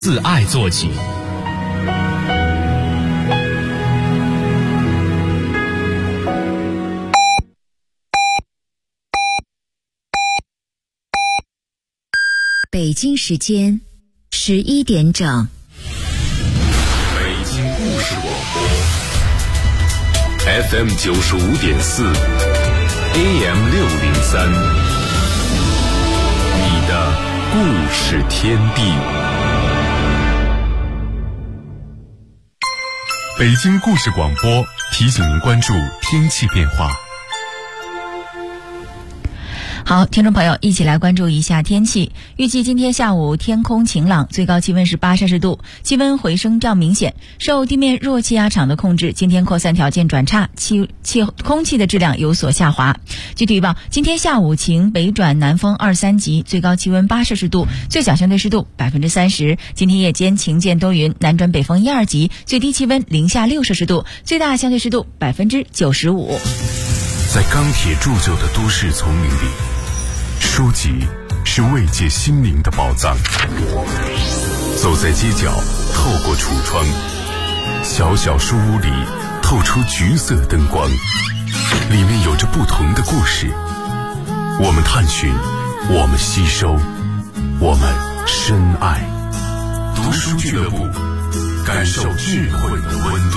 自爱做起。 北京时间11点整。 北京故事广播 FM 95.4 AM 603，你的故事天地。北京故事广播提醒您关注天气变化。 好，听众朋友，一起来关注一下天气。预计今天下午天空晴朗，最高气温是8摄氏度，气温回升较明显。受地面弱气压场的控制，今天扩散条件转差，空气的质量有所下滑。具体预报，今天下午晴，北转南风2、3级，最高气温8摄氏度，最小相对湿度30%。今天夜间晴间多云，南转北风1、2级，最低气温零下6摄氏度，最大相对湿度95%。 在钢铁铸就的都市丛林里，书籍是慰藉心灵的宝藏。走在街角，透过橱窗，小小书屋里透出橘色灯光，里面有着不同的故事。我们探寻，我们吸收，我们深爱。读书俱乐部，感受智慧的温度。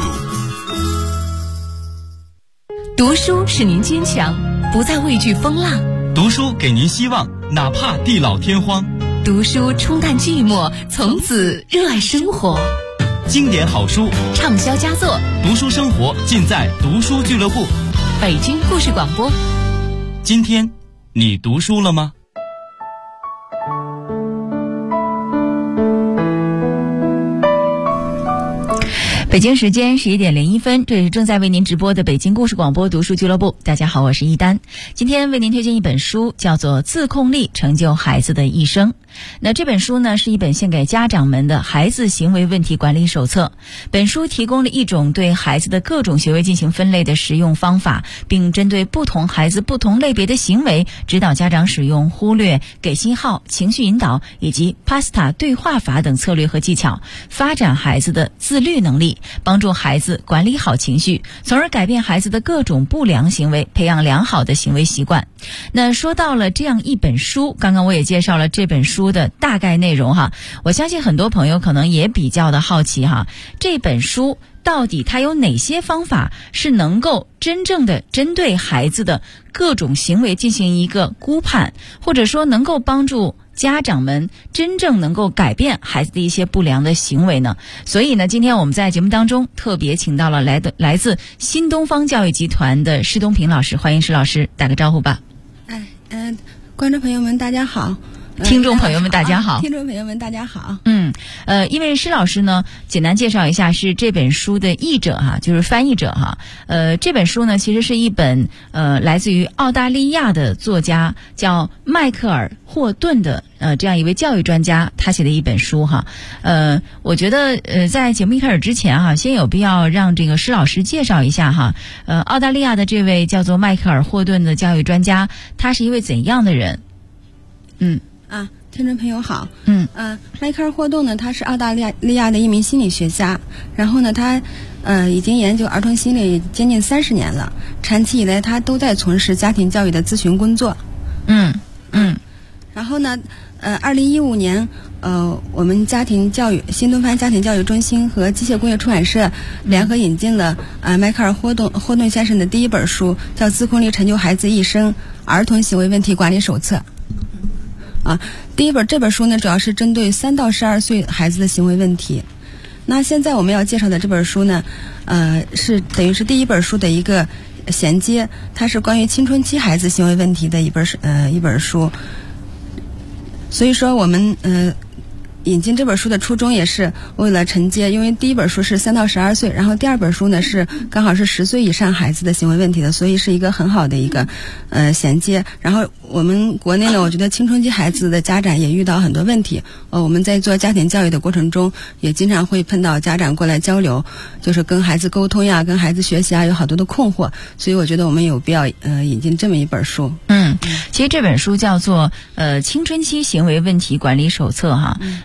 读书使您坚强，不再畏惧风浪。 读书给您希望，哪怕地老天荒。 读书冲淡寂寞，从此热爱生活。 经典好书， 畅销佳作， 读书生活尽在读书俱乐部。 北京故事广播。 今天你读书了吗？ 北京时间11点01分，这里是正在为您直播的北京故事广播读书俱乐部。大家好，我是一丹。今天为您推荐一本书，叫做《自控力成就孩子的一生》。那这本书呢，是一本献给家长们的孩子行为问题管理手册。本书提供了一种对孩子的各种行为进行分类的实用方法，并针对不同孩子不同类别的行为，指导家长使用忽略、给信号、情绪引导以及 PASTA 对话法等策略和技巧，发展孩子的自律能力，帮助孩子管理好情绪，从而改变孩子的各种不良行为，培养良好的行为习惯。那说到了这样一本书，刚刚我也介绍了这本书的大概内容哈，我相信很多朋友可能也比较的好奇哈，这本书到底它有哪些方法是能够真正的针对孩子的各种行为进行一个估判，或者说能够帮助家长们真正能够改变孩子的一些不良的行为呢？所以呢，今天我们在节目当中特别请到了来自新东方教育集团的施东平老师，欢迎施老师，打个招呼吧。 观众朋友们大家好， 听众朋友们大家好， 听众朋友们大家好。 因为施老师呢，简单介绍一下是这本书的译者哈，就是翻译者哈。这本书呢，其实是一本来自于澳大利亚的作家叫迈克尔·霍顿的这样一位教育专家他写的一本书哈。我觉得在节目一开始之前哈，先有必要让这个施老师介绍一下哈。澳大利亚的这位叫做迈克尔·霍顿的教育专家，他是一位怎样的人？ 听众朋友好。迈克尔·霍顿呢，他是澳大利亚的一名心理学家，然后呢，他已经研究儿童心理接近30年了，长期以来他都在从事家庭教育的咨询工作。然后呢，2015年，我们新东方家庭教育中心和机械工业出版社联合引进了迈克尔·霍顿先生的第一本书，叫《自控力成就孩子一生：儿童行为问题管理手册》。这本书呢，主要是针对3到12岁孩子的行为问题。那现在我们要介绍的这本书呢，是等于是第一本书的一个衔接，它是关于青春期孩子行为问题的一本书。所以说我们引进这本书的初衷也是为了承接，因为第一本书是3到12岁，然后第二本书呢是刚好是10岁以上孩子的行为问题的，所以是一个很好的一个衔接。然后我们国内呢，我觉得青春期孩子的家长也遇到很多问题，我们在做家庭教育的过程中也经常会碰到家长过来交流，就是跟孩子沟通呀，跟孩子学习啊，有好多的困惑，所以我觉得我们有必要引进这么一本书。 其实这本书叫做青春期行为问题管理手册哈。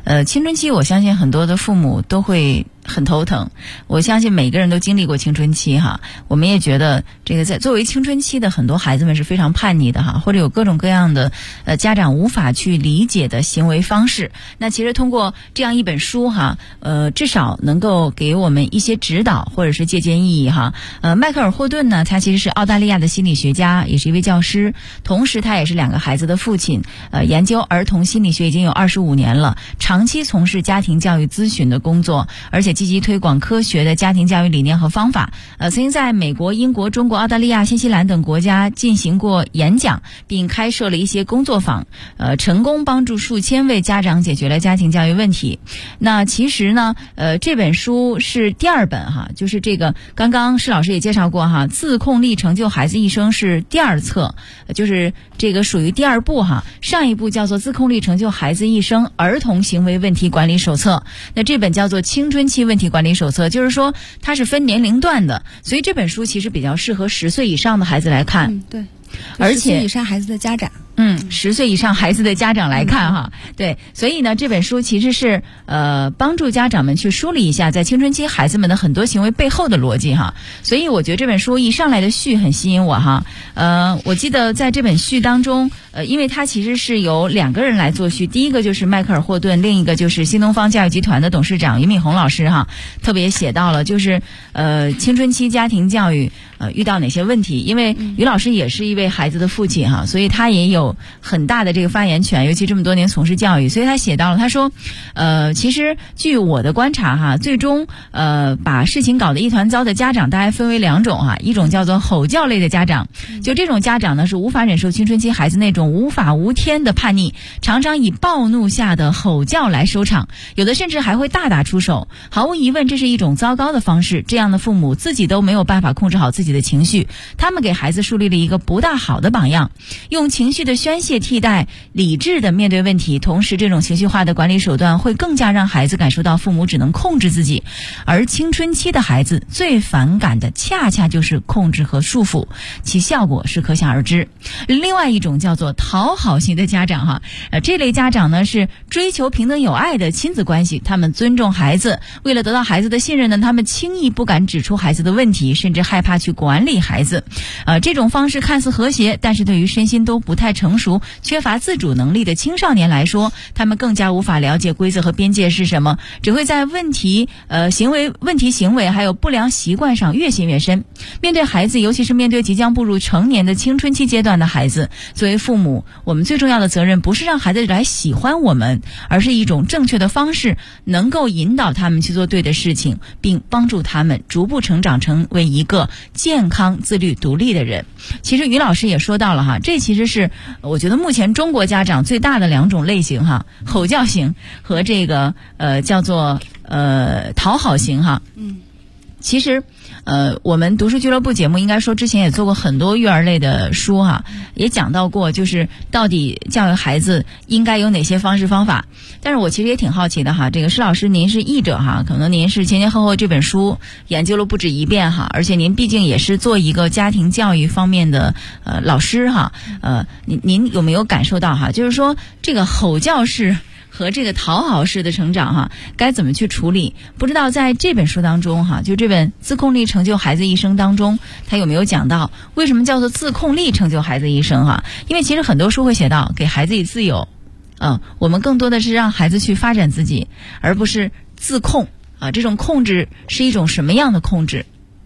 青春期我相信很多的父母都会很头疼，我相信每个人都经历过青春期哈，我们也觉得这个在作为青春期的很多孩子们是非常叛逆的哈，或者有各种各样的家长无法去理解的行为方式。那其实通过这样一本书哈，至少能够给我们一些指导或者是借鉴意义哈。迈克尔·霍顿呢，他其实是澳大利亚的心理学家，也是一位教师，同时他也是2个孩子的父亲，研究儿童心理学已经有25年了，长期从事家庭教育咨询的工作，而且积极推广科学的家庭教育理念和方法。曾经在美国、英国、中国、澳大利亚、新西兰等国家进行过演讲，并开设了一些工作坊，成功帮助数千位家长解决了家庭教育问题。那其实呢，这本书是第2本哈，就是这个刚刚施老师也介绍过哈，自控力成就孩子一生是第2册，就是这个属于第2部哈。上一部叫做自控力成就孩子一生儿童行为问题管理手册，那这本叫做青春期问题管理手册，就是说它是分年龄段的，所以这本书其实比较适合10岁以上的孩子来看。 对， 而且 10岁以上孩子的家长。 10岁以上孩子的家长来看哈，对，所以呢，这本书其实是帮助家长们去梳理一下在青春期孩子们的很多行为背后的逻辑哈。所以我觉得这本书一上来的序很吸引我哈。我记得在这本序当中，因为它其实是由2个人来做序，第一个就是迈克尔·霍顿，另一个就是新东方教育集团的董事长俞敏洪老师哈，特别写到了就是青春期家庭教育遇到哪些问题。因为俞老师也是一位孩子的父亲哈，所以他也有很大的这个发言权，尤其这么多年从事教育，所以他写到了，他说其实据我的观察哈，最终把事情搞得一团糟的家长大概分为2种哈，一种叫做吼叫类的家长，就这种家长呢是无法忍受青春期孩子那种无法无天的叛逆，常常以暴怒下的吼叫来收场，有的甚至还会大打出手。毫无疑问这是一种糟糕的方式，这样的父母自己都没有办法控制好自己的情绪，他们给孩子树立了一个不大好的榜样，用情绪的宣泄替代理智的面对问题，同时这种情绪化的管理手段会更加让孩子感受到父母只能控制自己，而青春期的孩子最反感的恰恰就是控制和束缚，其效果是可想而知。另外一种叫做讨好型的家长哈，这类家长呢是追求平等友爱的亲子关系，他们尊重孩子，为了得到孩子的信任呢，他们轻易不敢指出孩子的问题，甚至害怕去管理孩子。这种方式看似和谐，但是对于身心都不太成熟、缺乏自主能力的青少年来说，他们更加无法了解规则和边界是什么，只会在问题行为还有不良习惯上越陷越深。面对孩子，尤其是面对即将步入成年的青春期阶段的孩子，作为父母，我们最重要的责任不是让孩子来喜欢我们，而是一种正确的方式，能够引导他们去做对的事情，并帮助他们逐步成长成为一个健康、自律、独立的人。其实俞老师也说到了哈，这其实是我觉得目前中国家长最大的2种类型哈，吼叫型和这个叫做讨好型哈。其实我们读书俱乐部节目应该说之前也做过很多育儿类的书哈，也讲到过就是到底教育孩子应该有哪些方式方法。但是我其实也挺好奇的哈，这个施老师您是译者哈，可能您是前后这本书研究了不止一遍哈，而且您毕竟也是做一个家庭教育方面的老师哈，您有没有感受到哈，就是说这个吼叫式和这个讨好式的成长哈，该怎么去处理？不知道在这本书当中哈，就这本《自控力成就孩子一生》当中，他有没有讲到为什么叫做自控力成就孩子一生哈？因为其实很多书会写到给孩子以自由，我们更多的是让孩子去发展自己，而不是自控啊。这种控制是一种什么样的控制？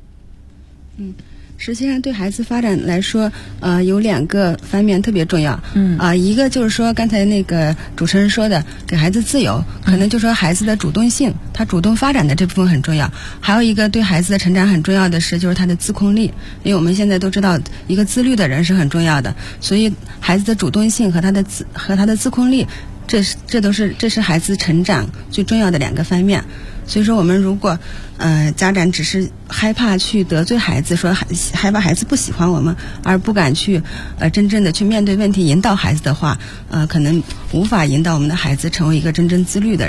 实际上对孩子发展来说，有2个方面特别重要。一个就是说刚才那个主持人说的，给孩子自由，可能就说孩子的主动性，他主动发展的这部分很重要。还有一个对孩子的成长很重要的是，就是他的自控力。因为我们现在都知道，一个自律的人是很重要的，所以孩子的主动性和他的自控力，这是孩子成长最重要的2个方面。所以说我们如果家长只是害怕去得罪孩子，说害怕孩子不喜欢我们，而不敢去真正的去面对问题引导孩子的话，可能无法引导我们的孩子成为一个真正自律的人。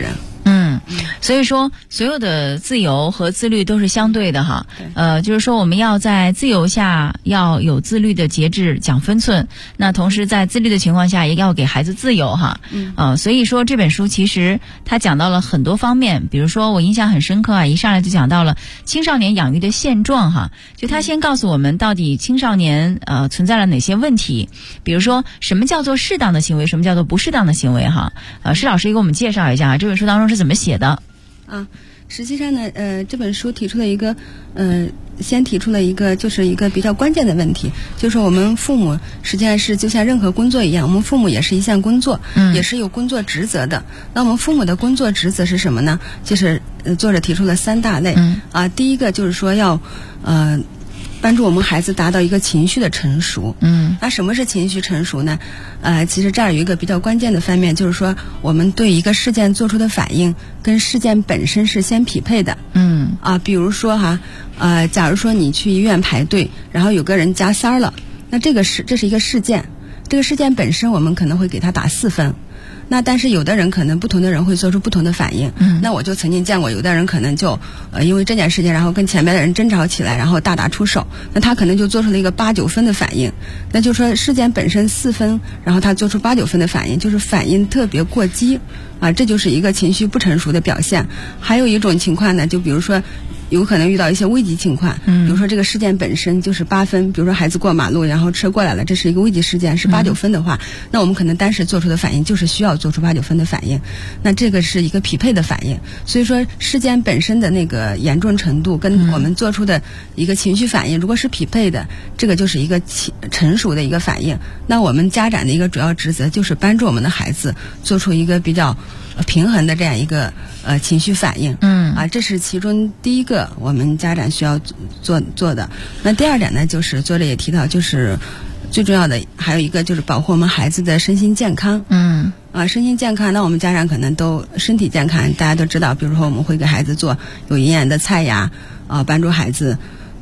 所以说所有的自由和自律都是相对的哈。就是说我们要在自由下要有自律的节制，讲分寸，那同时在自律的情况下也要给孩子自由哈。所以说这本书其实它讲到了很多方面，比如说我印象很深刻啊，一上来就讲到了青少年养育的现状哈，就他先告诉我们到底青少年存在了哪些问题，比如说什么叫做适当的行为，什么叫做不适当的行为哈。施老师给我们介绍一下这本书当中是怎么写的。 实际上呢，这本书提出了一个，先提出了一个，就是一个比较关键的问题，就是说我们父母实际上是就像任何工作一样，我们父母也是一项工作，也是有工作职责的。那我们父母的工作职责是什么呢？就是作者提出了3大类。第一个就是说要，帮助我们孩子达到一个情绪的成熟。那什么是情绪成熟呢？其实这儿有一个比较关键的方面，就是说我们对一个事件做出的反应跟事件本身是先匹配的。比如说假如说你去医院排队，然后有个人加塞了，那这是一个事件，这个事件本身我们可能会给他打4分。那但是有的人可能不同的人会做出不同的反应。那我就曾经见过有的人可能就因为这件事情然后跟前面的人争吵起来，然后大打出手，那他可能就做出了一个8、9分的反应。那就说事件本身4分，然后他做出8、9分的反应，就是反应特别过激这就是一个情绪不成熟的表现。还有一种情况呢，就比如说有可能遇到一些危急情况，比如说这个事件本身就是8分，比如说孩子过马路然后车过来了，这是一个危急事件，是8、9分的话，那我们可能当时做出的反应就是需要做出8、9分的反应，那这个是一个匹配的反应。所以说事件本身的那个严重程度跟我们做出的一个情绪反应如果是匹配的，这个就是一个成熟的一个反应。那我们家长的一个主要职责就是帮助我们的孩子做出一个比较平衡的这样一个情绪反应。这是其中第一个我们家长需要做的。那第二点呢，就是作者也提到，就是最重要的还有一个就是保护我们孩子的身心健康。身心健康，那我们家长可能都身体健康，大家都知道，比如说我们会给孩子做有营养的菜呀，帮助孩子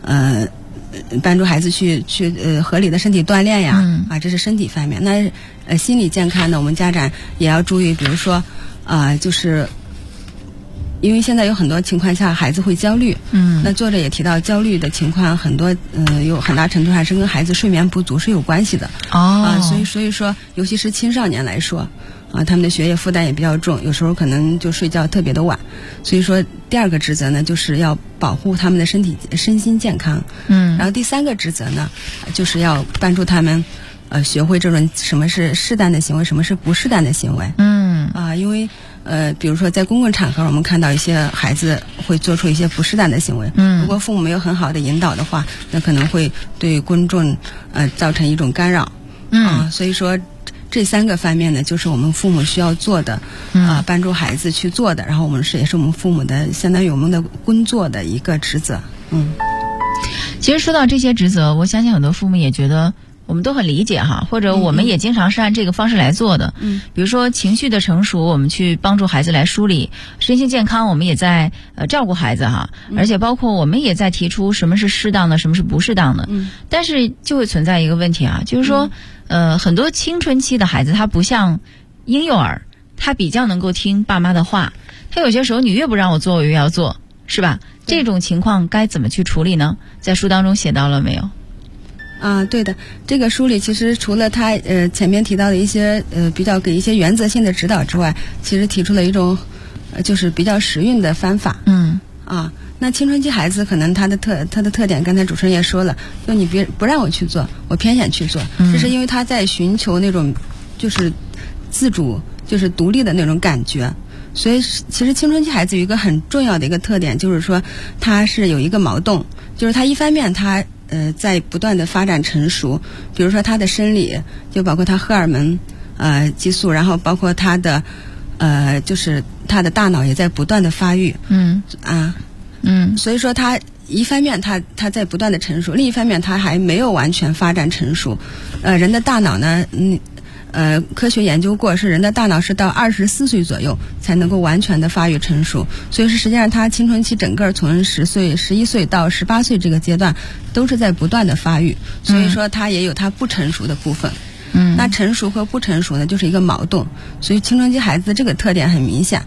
去合理的身体锻炼呀。这是身体方面。那心理健康呢，我们家长也要注意，比如说就是因为现在有很多情况下孩子会焦虑。那作者也提到焦虑的情况很多，有很大程度上是跟孩子睡眠不足是有关系的。所以说尤其是青少年来说他们的学业负担也比较重，有时候可能就睡觉特别的晚。所以说第二个职责呢，就是要保护他们的身心健康。然后第3个职责呢，就是要帮助他们学会这种什么是适当的行为，什么是不适当的行为。因为比如说在公共场合我们看到一些孩子会做出一些不适当的行为，如果父母没有很好的引导的话，那可能会对公众造成一种干扰。所以说这3个方面呢，就是我们父母需要做的，帮助孩子去做的，然后也是我们父母的相当于我们的工作的一个职责。 其实说到这些职责，我相信很多父母也觉得我们都很理解哈，或者我们也经常是按这个方式来做的。比如说情绪的成熟，我们去帮助孩子来梳理；身心健康，我们也在照顾孩子哈，而且包括我们也在提出什么是适当的，什么是不适当的。但是就会存在一个问题就是说很多青春期的孩子他不像婴幼儿，他比较能够听爸妈的话，他有些时候你越不让我做我越要做，是吧？这种情况该怎么去处理呢？在书当中写到了没有？ 对的，这个书里其实除了他前面提到的一些比较给一些原则性的指导之外，其实提出了一种就是比较实用的方法。那青春期孩子可能他的特点，刚才主持人也说了，就你不让我去做，我偏想去做，这是因为他在寻求那种就是自主，就是独立的那种感觉。所以其实青春期孩子有一个很重要的一个特点，就是说他是有一个矛盾，就是他一方面他在不断的发展成熟，比如说他的生理，就包括他荷尔蒙激素，然后包括他的就是他的大脑也在不断的发育。所以说他一方面他在不断的成熟，另一方面他还没有完全发展成熟。人的大脑呢科学研究过，是人的大脑是到24岁左右才能够完全的发育成熟，所以是实际上他青春期整个从10岁、11岁到18岁这个阶段都是在不断的发育，所以说他也有他不成熟的部分。那成熟和不成熟呢，就是一个矛盾，所以青春期孩子这个特点很明显。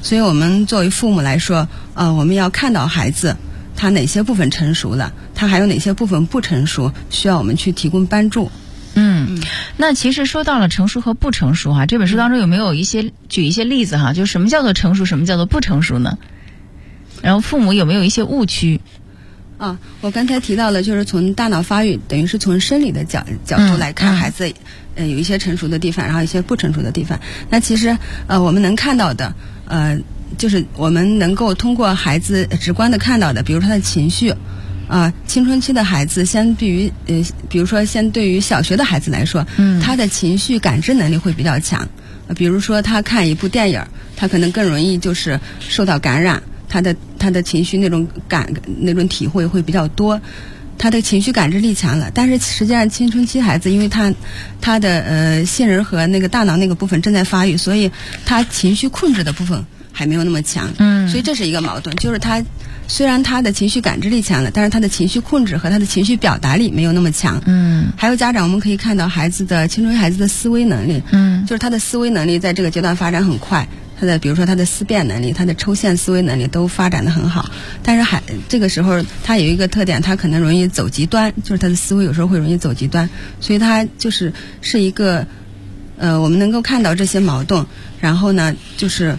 所以我们作为父母来说，我们要看到孩子他哪些部分成熟了，他还有哪些部分不成熟，需要我们去提供帮助。 那其实说到了成熟和不成熟哈，这本书当中有没有举一些例子哈？就什么叫做成熟，什么叫做不成熟呢？然后父母有没有一些误区？ 我刚才提到了，就是从大脑发育，等于是从生理的角度来看孩子，有一些成熟的地方，然后一些不成熟的地方。那其实我们能看到的，就是我们能够通过孩子直观的看到的，比如说他的情绪。青春期的孩子相比于比如说相对于小学的孩子来说，他的情绪感知能力会比较强。比如说他看一部电影，他可能更容易就是受到感染，他的情绪那种体会会比较多，他的情绪感知力强了。但是实际上青春期孩子因为他的杏仁核那个大脑那个部分正在发育，所以他情绪控制的部分还没有那么强。所以这是一个矛盾，就是他虽然他的情绪感知力强了，但是他的情绪控制和他的情绪表达力没有那么强。还有家长我们可以看到青春期孩子的思维能力，就是他的思维能力在这个阶段发展很快，比如说他的思辨能力，他的抽象思维能力都发展得很好。但是这个时候他有一个特点，他可能容易走极端，就是他的思维有时候会容易走极端，所以他是一个我们能够看到这些矛盾。然后呢就是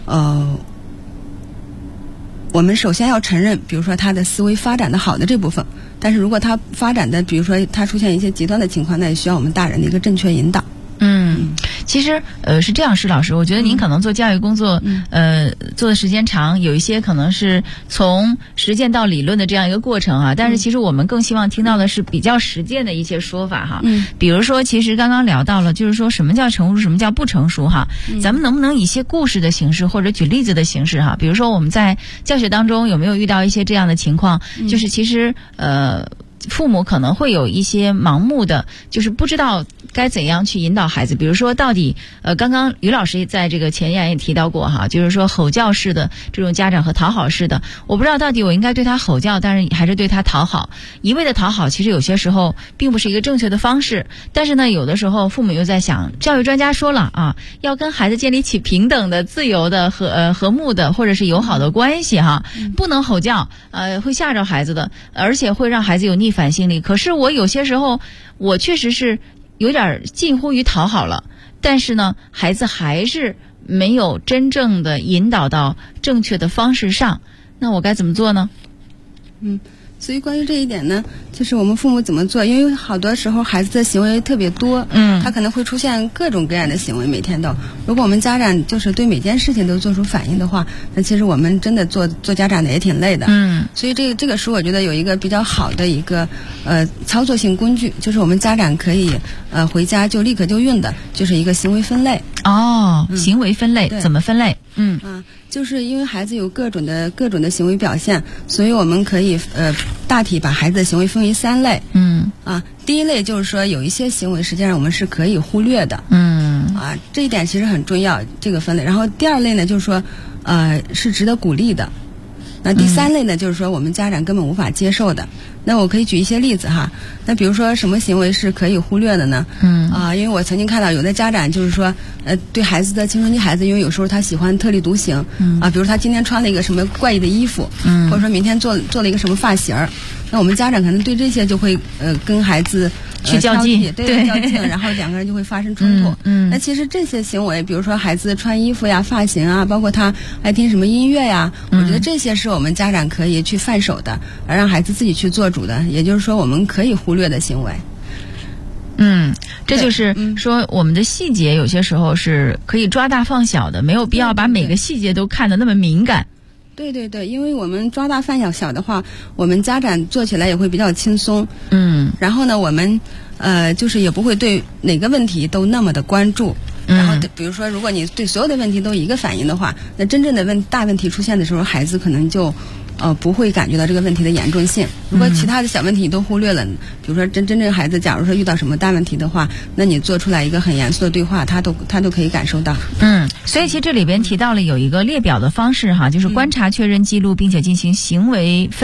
我们首先要承认，比如说他的思维发展的好的这部分，但是如果他发展的，比如说他出现一些极端的情况，那也需要我们大人的一个正确引导。 其实是这样，施老师，我觉得您可能做教育工作做的时间长，有一些可能是从实践到理论的这样一个过程啊，但是其实我们更希望听到的是比较实践的一些说法哈。比如说其实刚刚聊到了，就是说什么叫成熟，什么叫不成熟哈。咱们能不能以一些故事的形式或者举例子的形式哈，比如说我们在教学当中有没有遇到一些这样的情况，就是其实父母可能会有一些盲目的，就是不知道该怎样去引导孩子。比如说到底刚刚于老师在这个前言也提到过哈，就是说吼叫式的这种家长和讨好式的，我不知道到底我应该对他吼叫，但是还是对他讨好。一味的讨好其实有些时候并不是一个正确的方式，但是呢有的时候父母又在想，教育专家说了啊，要跟孩子建立起平等的、自由的和睦的或者是友好的关系哈，不能吼叫，会吓着孩子的，而且会让孩子有逆反心理。可是我有些时候我确实是有点近乎于讨好了，但是呢孩子还是没有真正的引导到正确的方式上，那我该怎么做呢？ 所以关于这一点呢，就是我们父母怎么做，因为好多时候孩子的行为特别多，他可能会出现各种各样的行为，每天都。如果我们家长就是对每件事情都做出反应的话，那其实我们真的做家长的也挺累的。所以这个书我觉得有一个比较好的一个操作性工具，就是我们家长可以回家就立刻就用的，就是一个行为分类。 行为分类怎么分类？ 就是因为孩子有各种的行为表现，所以我们可以大体把孩子的行为分为3类。第一类就是说有一些行为实际上我们是可以忽略的。这一点其实很重要，这个分类。然后第2类呢就是说是值得鼓励的。那第3类呢就是说我们家长根本无法接受的。那我可以举一些例子哈。那比如说什么行为是可以忽略的呢？因为我曾经看到有的家长就是说对孩子的青春期孩子，因为有时候他喜欢特立独行比如他今天穿了一个什么怪异的衣服，或者说明天做了一个什么发型儿，那我们家长可能对这些就会跟孩子去较劲， 对较劲，然后两个人就会发生冲突。那其实这些行为，比如说孩子穿衣服呀、发型啊，包括他爱听什么音乐呀，我觉得这些是我们家长可以去放手的，而让孩子自己去做主的，也就是说我们可以忽略的行为。 这就是说我们的细节有些时候是可以抓大放小的，没有必要把每个细节都看得那么敏感。 对，因为我们抓大放小的话，我们家长做起来也会比较轻松。然后呢，我们就是也不会对哪个问题都那么的关注。然后比如说，如果你对所有的问题都一个反应的话，那真正的大问题出现的时候，孩子可能就不会感觉到这个问题的严重性。如果其他的小问题你都忽略了，比如说真正孩子假如说遇到什么大问题的话，那你做出来一个很严肃的对话，他都可以感受到。 所以其实这里边提到了有一个列表的方式哈，就是观察、确认、记录，并且进行行为分类。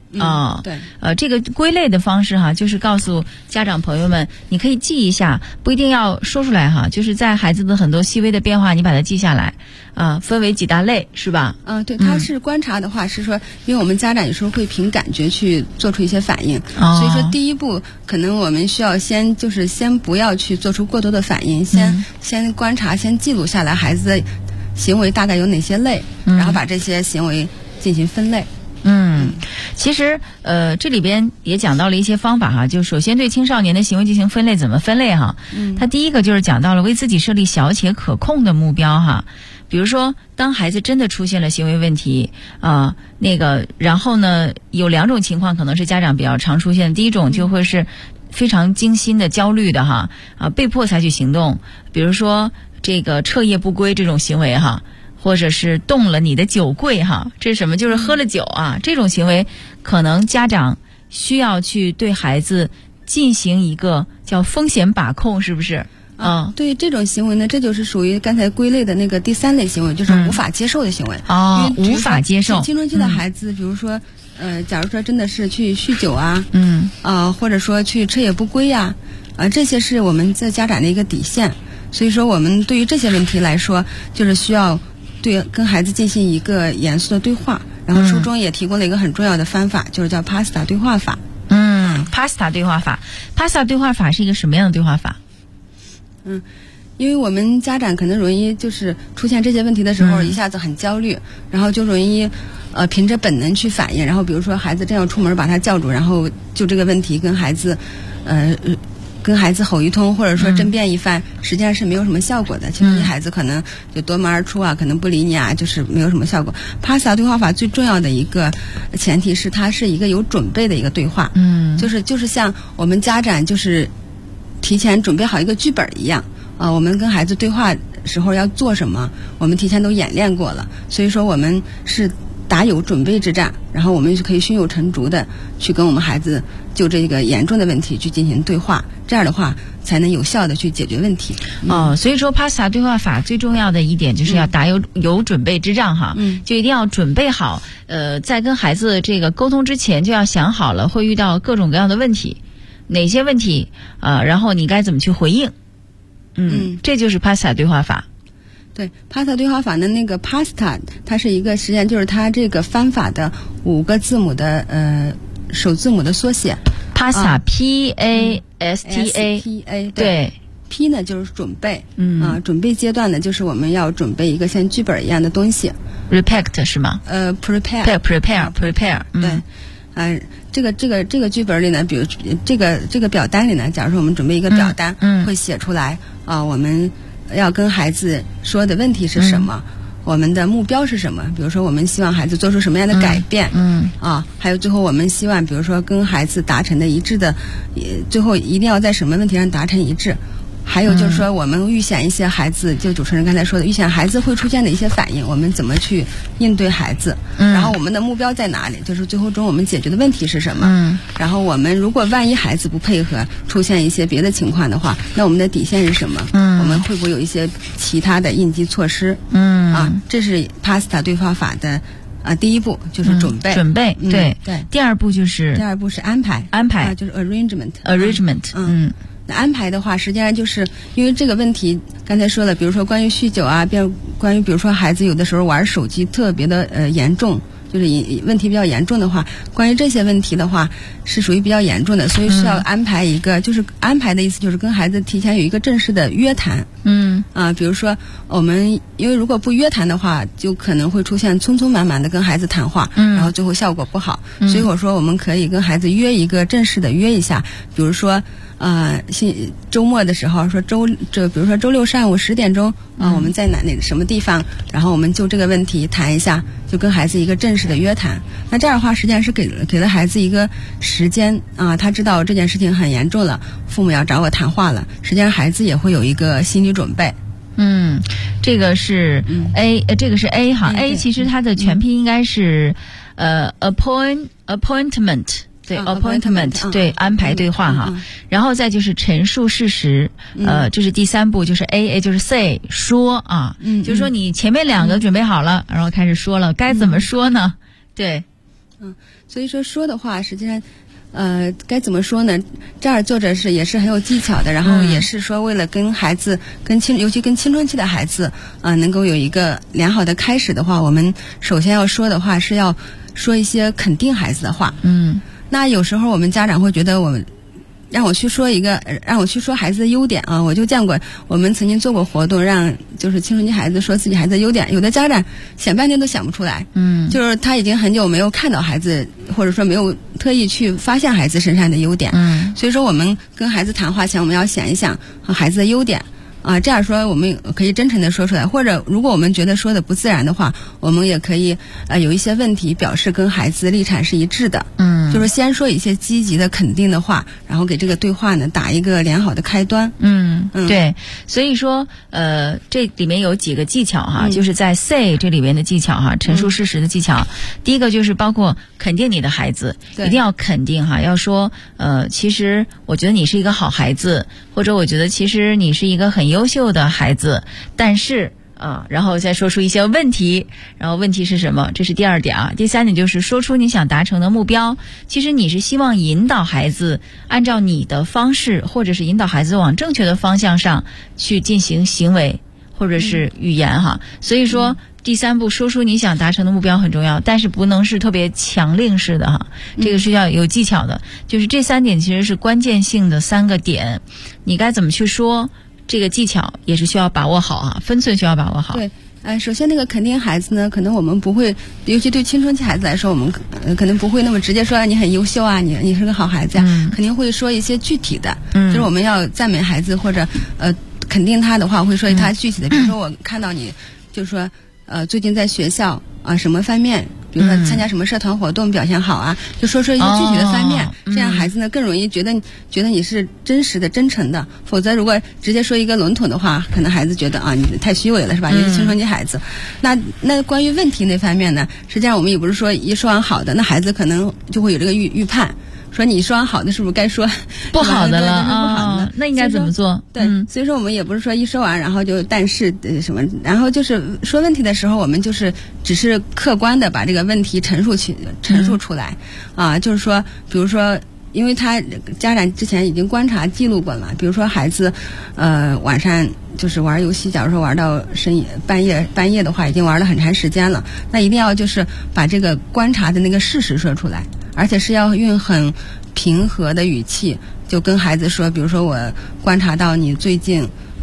对， 这个归类的方式哈，就是告诉家长朋友们，你可以记一下，不一定要说出来哈，就是在孩子的很多细微的变化，你把它记下来，分为几大类，是吧？ 对，他是观察的话是说，因为我们家长有时候会凭感觉去做出一些反应，所以说第一步可能我们需要先不要去做出过多的反应，先观察，先记录下来孩子的行为大概有哪些类，然后把这些行为进行分类。 其实这里边也讲到了一些方法哈，就首先对青少年的行为进行分类，怎么分类哈？他第一个就是讲到了为自己设立小且可控的目标哈，比如说当孩子真的出现了行为问题然后呢有2种情况可能是家长比较常出现的，第一种就会是非常惊心的焦虑的哈，被迫采取行动，比如说这个彻夜不归这种行为哈，或者是动了你的酒柜哈，这是什么？就是喝了酒这种行为可能家长需要去对孩子进行一个叫风险把控，是不是？ 对这种行为呢，这就是属于刚才归类的那个第3类行为，就是无法接受的行为。 无法接受。 青春期的孩子，比如说假如说真的是去酗酒或者说去彻夜不归这些是我们在家长的一个底线。所以说我们对于这些问题来说，就是需要跟孩子进行一个严肃的对话。然后书中也提供了一个很重要的方法，就是叫 PASTA 对话法。 PASTA 对话法。PASTA 对话法是一个什么样的对话法？ 因为我们家长可能容易就是出现这些问题的时候一下子很焦虑，然后就容易凭着本能去反应，然后比如说孩子正要出门把他叫住，然后就这个问题跟孩子吼一通，或者说争辩一番，实际上是没有什么效果的。其实孩子可能就夺门而出可能不理你就是没有什么效果。PASTA 对话法最重要的一个前提是它是一个有准备的一个对话，就是像我们家长就是提前准备好一个剧本一样我们跟孩子对话时候要做什么，我们提前都演练过了，所以说我们是打有准备之仗，然后我们就可以胸有成竹的去跟我们孩子就这个严重的问题去进行对话，这样的话才能有效的去解决问题。 所以说 PASTA 对话法最重要的一点就是要打有准备之仗哈，就一定要准备好，在跟孩子这个沟通之前就要想好了会遇到各种各样的问题，哪些问题然后你该怎么去回应。这就是 PASTA 对话法。 对 PASTA 对话法的那个 PASTA 它是一个实际上就是它这个方法的5个字母的首字母的缩写。 PASTA PASTA 对 P 呢就是准备准备阶段呢就是我们要准备一个像剧本一样的东西。 Repact 是吗 ？Prepare 对。这个剧本里呢，比如这个表单里呢，假如说我们准备一个表单，会写出来我们要跟孩子说的问题是什么，我们的目标是什么，比如说我们希望孩子做出什么样的改变，还有最后我们希望比如说跟孩子达成的一致的，最后一定要在什么问题上达成一致。还有就是说我们预想一些孩子，就主持人刚才说的，预想孩子会出现的一些反应，我们怎么去应对孩子，然后我们的目标在哪里，就是最后中我们解决的问题是什么，然后我们如果万一孩子不配合，出现一些别的情况的话，那我们的底线是什么，我们会不会有一些其他的应急措施，这是 PASTA 对话法的第一步就是准备， 对。第二步是安排，就是 arrangement。那安排的话，实际上就是因为这个问题，刚才说了，比如说关于酗酒关于比如说孩子有的时候玩手机特别的严重，就是问题比较严重的话，关于这些问题的话是属于比较严重的，所以需要安排一个，就是安排的意思就是跟孩子提前有一个正式的约谈。比如说我们因为如果不约谈的话，就可能会出现匆匆忙忙的跟孩子谈话，然后最后效果不好。所以我说我们可以跟孩子约一个正式的约一下，比如说周末的时候说比如说周六上午10点钟我们在哪什么地方，然后我们就这个问题谈一下，就跟孩子一个正式的约谈。那这样的话实际上是给了孩子一个时间他知道这件事情很严重了，父母要找我谈话了，实际上孩子也会有一个心理准备。 这个是 A， 这个是 A 哈，A 其实它的全拼应该是appointment。对 appointment 对安排对话哈，然后再就是陈述事实，就是第3步就是 A 就是 say 说就是说你前面2个准备好了，然后开始说了，该怎么说呢？对， 所以说的话，实际上。该怎么说呢？这儿作者也是很有技巧的，然后也是说为了跟孩子，尤其跟青春期的孩子，能够有一个良好的开始的话，我们首先要说的话是要说一些肯定孩子的话。那有时候我们家长会觉得让我去说孩子的优点啊，我就见过，我们曾经做过活动，让就是青春期孩子说自己孩子的优点，有的家长想半天都想不出来，就是他已经很久没有看到孩子，或者说没有特意去发现孩子身上的优点，所以说我们跟孩子谈话前，我们要想一想孩子的优点。这样说我们可以真诚的说出来，或者如果我们觉得说的不自然的话，我们也可以有一些问题表示跟孩子立场是一致的，就是先说一些积极的肯定的话，然后给这个对话呢打一个良好的开端。 对，所以说这里面有几个技巧哈，就是在 say 这里面的技巧哈，陈述事实的技巧。第一个就是包括肯定你的孩子，一定要肯定哈，要说其实我觉得你是一个好孩子，或者我觉得其实你是一个很优秀的孩子，但是然后再说出一些问题，然后问题是什么？这是第二点啊。第三点就是说出你想达成的目标。其实你是希望引导孩子按照你的方式，或者是引导孩子往正确的方向上去进行行为或者是语言哈。所以说第三步说出你想达成的目标很重要，但是不能是特别强令式的哈，这个是要有技巧的。就是这三点其实是关键性的3个点，你该怎么去说？这个技巧也是需要把握好啊，分寸需要把握好。 对，首先那个肯定孩子呢，可能我们不会，尤其对青春期孩子来说，我们可能不会那么直接说你很优秀啊，你是个好孩子呀，肯定会说一些具体的，就是我们要赞美孩子或者肯定他的话，会说他具体的，比如说我看到你，就是说最近在学校什么方面。比如说参加什么社团活动表现好啊，就说出一些具体的方面，这样孩子呢更容易觉得你是真实的、真诚的。否则如果直接说一个笼统的话，可能孩子觉得你太虚伪了，是吧？尤其青春期孩子。那关于问题那方面呢，实际上我们也不是说一说完好的，那孩子可能就会有这个预判。说你说完好的是不是该说不好的了不好的那应该怎么做？ 对，所以说我们也不是说一说完然后就但是什么，然后就是说问题的时候，我们就是只是客观的把这个问题陈述出来就是说，比如说。因为他家长之前已经观察记录过了，比如说孩子晚上就是玩游戏，假如说玩到深夜半夜的话，已经玩了很长时间了，那一定要就是把这个观察的那个事实说出来，而且是要用很平和的语气就跟孩子说，比如说我观察到你最近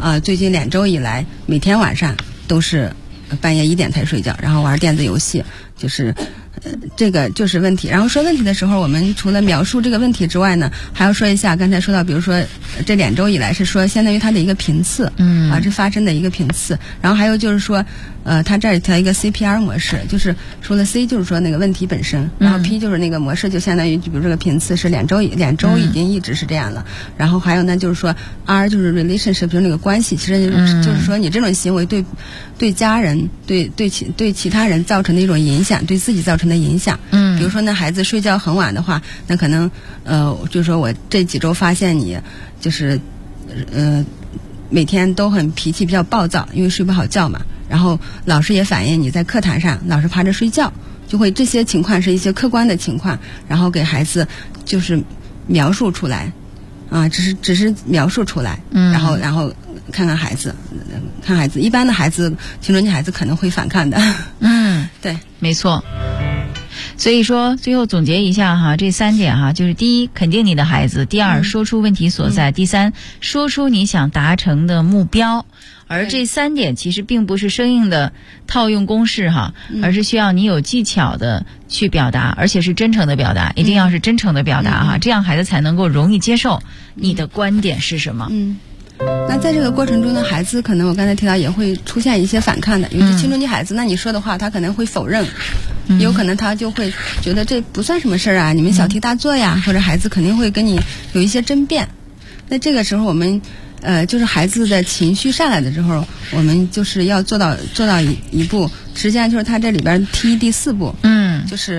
2周以来每天晚上都是半夜1点才睡觉，然后玩电子游戏，就是这个就是问题。然后说问题的时候，我们除了描述这个问题之外呢，还要说一下刚才说到，比如说这2周以来是说相当于它的一个频次，这发生的一个频次。然后还有就是说它这儿有一个 CPR 模式，就是除了 C 就是说那个问题本身，然后 P 就是那个模式，就相当于比如这个频次是2周已经一直是这样了。然后还有呢就是说 R 就是 relationship， 就是那个关系，其实就是说你这种行为对家人对其他人造成的一种影响，对自己造成的影响。比如说呢孩子睡觉很晚的话，那可能就是说我这几周发现你就是每天都很脾气比较暴躁，因为睡不好觉嘛。然后老师也反映你在课堂上老是趴着睡觉，就会这些情况是一些客观的情况，然后给孩子就是描述出来只是描述出来，然后看孩子，一般的孩子青春期孩子可能会反抗的。对， 没错。所以说最后总结一下哈，这3点哈，就是第一肯定你的孩子，第二说出问题所在，第三说出你想达成的目标。而这3点其实并不是生硬的套用公式哈，而是需要你有技巧的去表达，而且是真诚的表达，一定要是真诚的表达哈，这样孩子才能够容易接受你的观点是什么。 那在这个过程中呢，孩子可能我刚才提到也会出现一些反抗的，尤其青春期孩子，那你说的话他可能会否认，有可能他就会觉得这不算什么事儿啊，你们小题大做呀，或者孩子肯定会跟你有一些争辩。那这个时候我们就是孩子的情绪上来的时候，我们就是要做到一步，实际上就是他这里边第4步，就是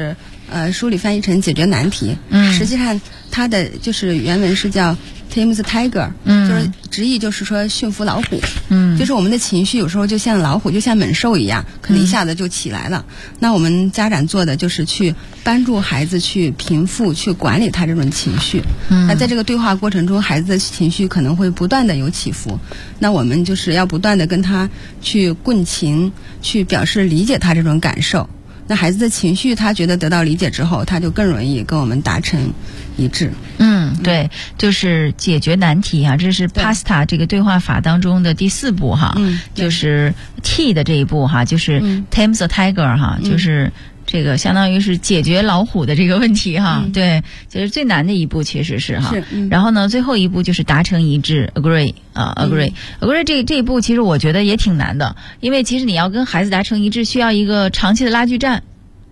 书里翻译成解决难题。实际上它的就是原文是叫 Tame the Tiger，就是直译就是说驯服老虎。就是我们的情绪有时候就像老虎，就像猛兽一样，可能一下子就起来了。那我们家长做的就是去帮助孩子去平复、去管理他这种情绪。那在这个对话过程中，孩子的情绪可能会不断的有起伏。那我们就是要不断的跟他去共情，去表示理解他这种感受。那孩子的情绪，他觉得得到理解之后，他就更容易跟我们达成一致。 对，就是解决难题啊，这是 PASTA 这个对话法当中的第4步哈，就是 T 的这一步哈，就是 Tame the Tiger 哈，就是这个相当于是解决老虎的这个问题哈。对，就是最难的一步其实是哈。然后呢，最后一步就是达成一致 agree 这一步其实我觉得也挺难的，因为其实你要跟孩子达成一致，需要一个长期的拉锯战。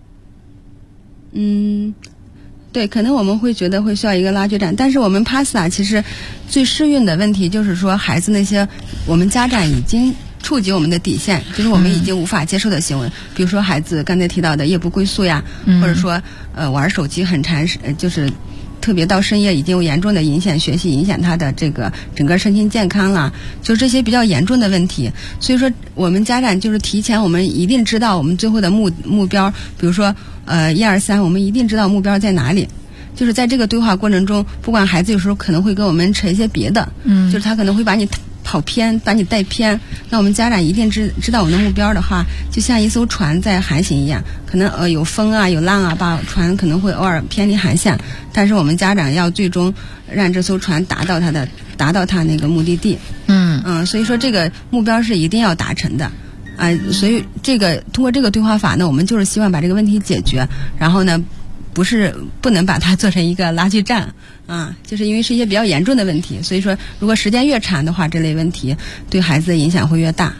对，可能我们会觉得会需要一个拉锯战，但是我们 PASTA 其实最适用的问题就是说，孩子那些我们家长已经触及我们的底线，就是我们已经无法接受的行为，比如说孩子刚才提到的夜不归宿呀，或者说玩手机很长时，就是特别到深夜已经有严重的影响学习，影响他的这个整个身心健康啦，就这些比较严重的问题。所以说我们家长就是提前我们一定知道我们最后的目标，比如说1、2、3，我们一定知道目标在哪里。就是在这个对话过程中，不管孩子有时候可能会跟我们扯一些别的，就是他可能会把你跑偏，把你带偏。那我们家长一定知道我们的目标的话，就像一艘船在航行一样，可能有风啊有浪啊，把船可能会偶尔偏离航向，但是我们家长要最终让这艘船达到他那个目的地。所以说这个目标是一定要达成的。所以通过这个对话法呢，我们就是希望把这个问题解决，然后呢不能把它做成一个拉锯战就是因为是一些比较严重的问题，所以说如果时间越长的话，这类问题对孩子的影响会越大。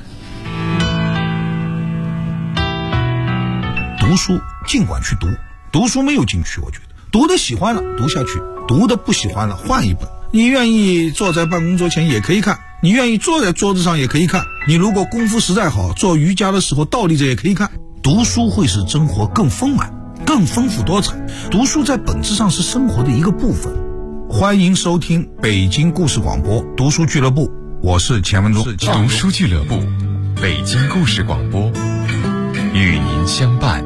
读书尽管去读，读书没有禁区，我觉得读的喜欢了读下去，读的不喜欢了换一本。你愿意坐在办公桌前也可以看，你愿意坐在桌子上也可以看，你如果功夫实在好，做瑜伽的时候倒立着也可以看。读书会使生活更丰满更丰富多彩，读书在本质上是生活的一个部分。欢迎收听北京故事广播读书俱乐部，我是钱文忠。 读书俱乐部，北京故事广播，与您相伴。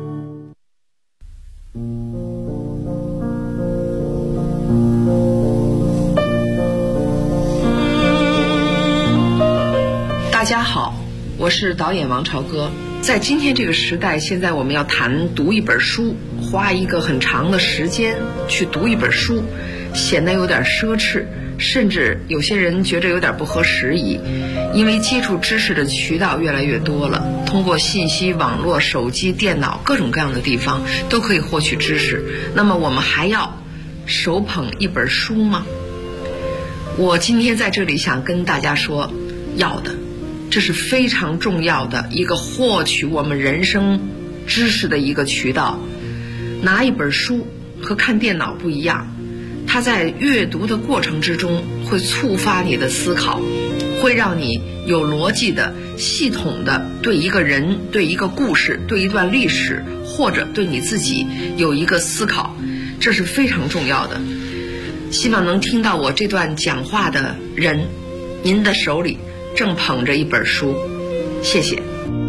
大家好，我是导演王朝歌。在今天这个时代，现在我们要谈读一本书，花一个很长的时间去读一本书，显得有点奢侈，甚至有些人觉得有点不合时宜。因为接触知识的渠道越来越多了，通过信息网络、手机、电脑各种各样的地方都可以获取知识，那么我们还要手捧一本书吗？我今天在这里想跟大家说，要的。这是非常重要的一个获取我们人生知识的一个渠道。拿一本书和看电脑不一样，它在阅读的过程之中会触发你的思考，会让你有逻辑的、系统的对一个人、对一个故事、对一段历史，或者对你自己有一个思考，这是非常重要的。希望能听到我这段讲话的人，您的手里正捧着一本书，谢谢。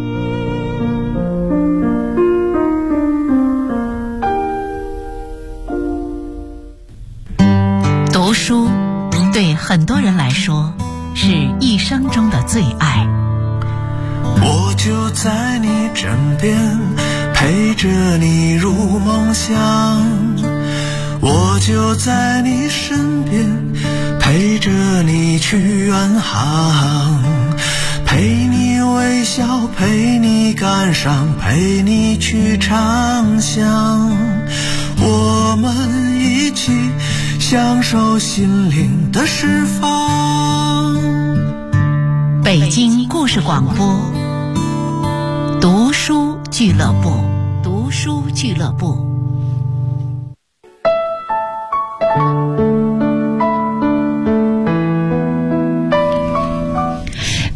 读书对很多人来说是一生中的最爱。 我就在你枕边，陪着你入梦乡，我就在你身边，陪着你去远航，陪你微笑，陪你感伤，陪你去畅想，我们一起享受心灵的释放。 北京故事广播，读书俱乐部，读书俱乐部。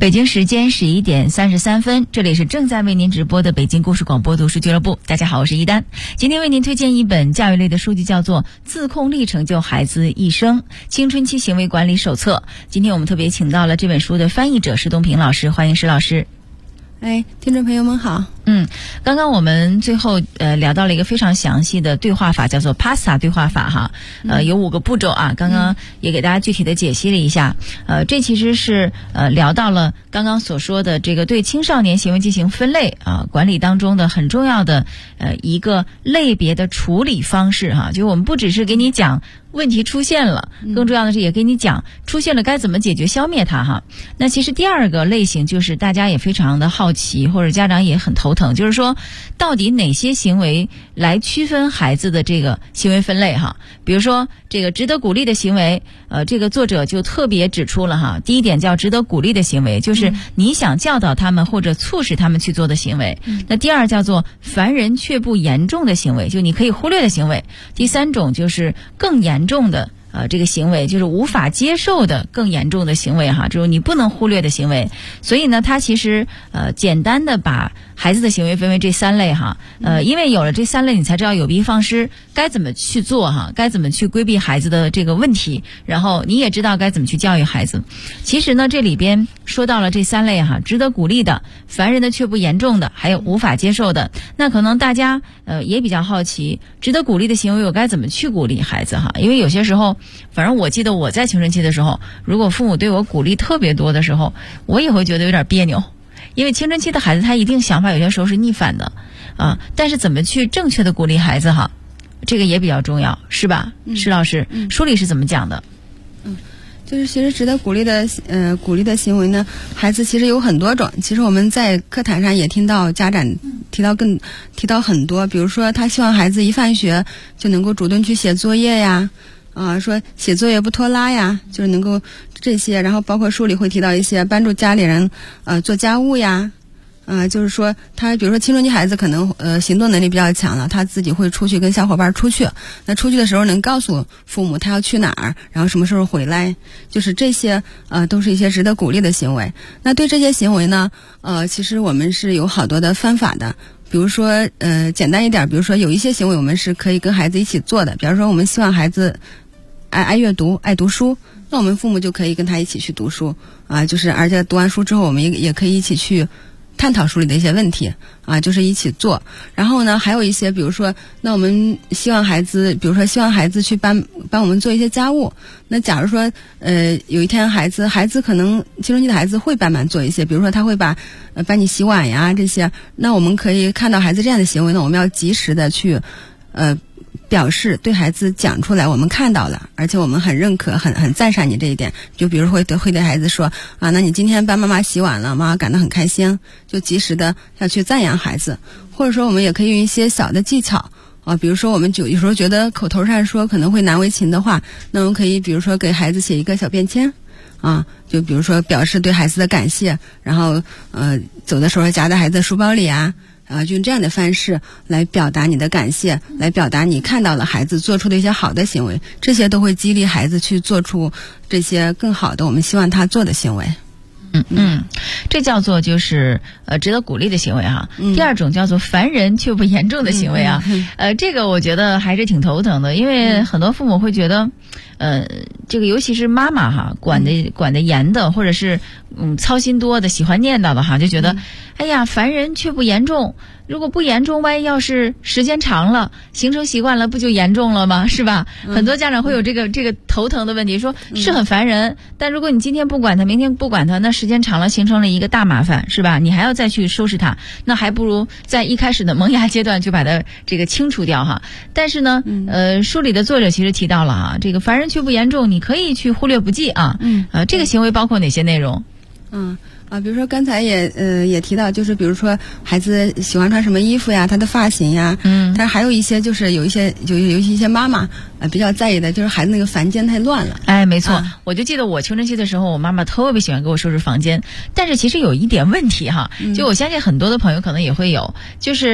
北京时间11点33分，这里是正在为您直播的北京故事广播读书俱乐部。大家好，我是一丹。今天为您推荐一本教育类的书籍，叫做《自控力成就孩子一生：青春期行为管理手册》。今天我们特别请到了这本书的翻译者施东平老师，欢迎施老师。 听众朋友们好。 刚刚我们最后聊到了一个非常详细的对话法，叫做 PASA 对话法哈。有5个步骤啊，刚刚也给大家具体的解析了一下。这其实是聊到了刚刚所说的这个对青少年行为进行分类啊管理当中的很重要的一个类别的处理方式哈。就我们不只是给你讲问题出现了，更重要的是也给你讲出现了该怎么解决消灭它哈。那其实第二个类型就是大家也非常的好奇，或者家长也很头疼，就是说到底哪些行为来区分孩子的这个行为分类哈。比如说这个值得鼓励的行为，这个作者就特别指出了哈，第一点叫值得鼓励的行为，就是你想教导他们或者促使他们去做的行为。那第二叫做烦人却不严重的行为，就你可以忽略的行为。第三种就是更严重的这个行为，就是无法接受的更严重的行为哈，就是你不能忽略的行为。所以呢，他其实简单的把孩子的行为分为这3类哈。因为有了这3类，你才知道有的放矢该怎么去做哈，该怎么去规避孩子的这个问题，然后你也知道该怎么去教育孩子。其实呢，这里边说到了这3类哈，值得鼓励的、烦人的却不严重的，还有无法接受的。那可能大家也比较好奇，值得鼓励的行为我该怎么去鼓励孩子哈？因为有些时候，反正我记得我在青春期的时候，如果父母对我鼓励特别多的时候，我也会觉得有点别扭。因为青春期的孩子他一定想法有些时候是逆反的啊，但是怎么去正确的鼓励孩子哈，这个也比较重要，是吧？施老师，书里是怎么讲的？ 就是其实值得鼓励的行为呢，孩子其实有很多种。其实我们在课堂上也听到家长提到很多，比如说他希望孩子一放学就能够主动去写作业呀，说写作业不拖拉呀，就是能够这些。然后包括书里会提到一些帮助家里人做家务呀，就是说他比如说青春期孩子可能行动能力比较强了，他自己会出去跟小伙伴出去，那出去的时候能告诉父母他要去哪儿，然后什么时候回来，就是这些都是一些值得鼓励的行为。那对这些行为呢其实我们是有好多的方法的。比如说简单一点，比如说有一些行为我们是可以跟孩子一起做的，比方说我们希望孩子爱阅读、爱读书，那我们父母就可以跟他一起去读书就是而且读完书之后我们也可以一起去探讨书里的一些问题就是一起做。然后呢还有一些比如说，那我们希望孩子去帮我们做一些家务。那假如说有一天孩子可能青春期的孩子会帮忙做一些，比如说他会帮你洗碗呀这些，那我们可以看到孩子这样的行为呢，我们要及时的去表示，对孩子讲出来我们看到了，而且我们很认可很赞赏你这一点。就比如会对孩子说那你今天帮妈妈洗碗了，妈妈感到很开心，就及时的要去赞扬孩子。或者说我们也可以用一些小的技巧比如说我们有时候觉得口头上说可能会难为情的话，那我们可以比如说给孩子写一个小便签就比如说表示对孩子的感谢，然后走的时候夹在孩子的书包里就用这样的方式来表达你的感谢，来表达你看到了孩子做出的一些好的行为，这些都会激励孩子去做出这些更好的我们希望他做的行为。 这叫做就是值得鼓励的行为哈。第二种叫做烦人却不严重的行为这个我觉得还是挺头疼的，因为很多父母会觉得这个尤其是妈妈哈，管得严的，或者是操心多的，喜欢念叨的哈，就觉得哎呀烦人却不严重，如果不严重，万一要是时间长了形成习惯了，不就严重了吗？是吧？很多家长会有这个头疼的问题，说是很烦人，但如果你今天不管他，明天不管他，那时间长了形成了一个大麻烦，是吧？你还要再去收拾它，那还不如在一开始的萌芽阶段就把它这个清除掉哈。但是呢书里的作者其实提到了这个烦人却不严重，你可以去忽略不计这个行为包括哪些内容？ 比如说刚才也提到，就是比如说孩子喜欢穿什么衣服呀，他的发型呀，但是还有一些就是有一些妈妈比较在意的，就是孩子那个房间太乱了。 没错，我就记得我青春期的时候，我妈妈特别喜欢给我收拾房间，但是其实有一点问题哈，就我相信很多的朋友可能也会有，就是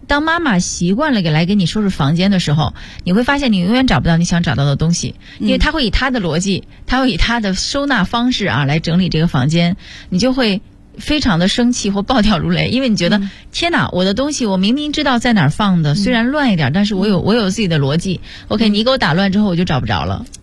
当妈妈习惯了给你收拾房间的时候，你会发现你永远找不到你想找到的东西，因为她会以她的逻辑，她会以她的收纳方式来整理这个房间，你就会非常的生气或暴跳如雷，因为你觉得天哪，我的东西我明明知道在哪儿放的，虽然乱一点，但是我有自己的逻辑。OK， 你给我打乱之后我就找不着了。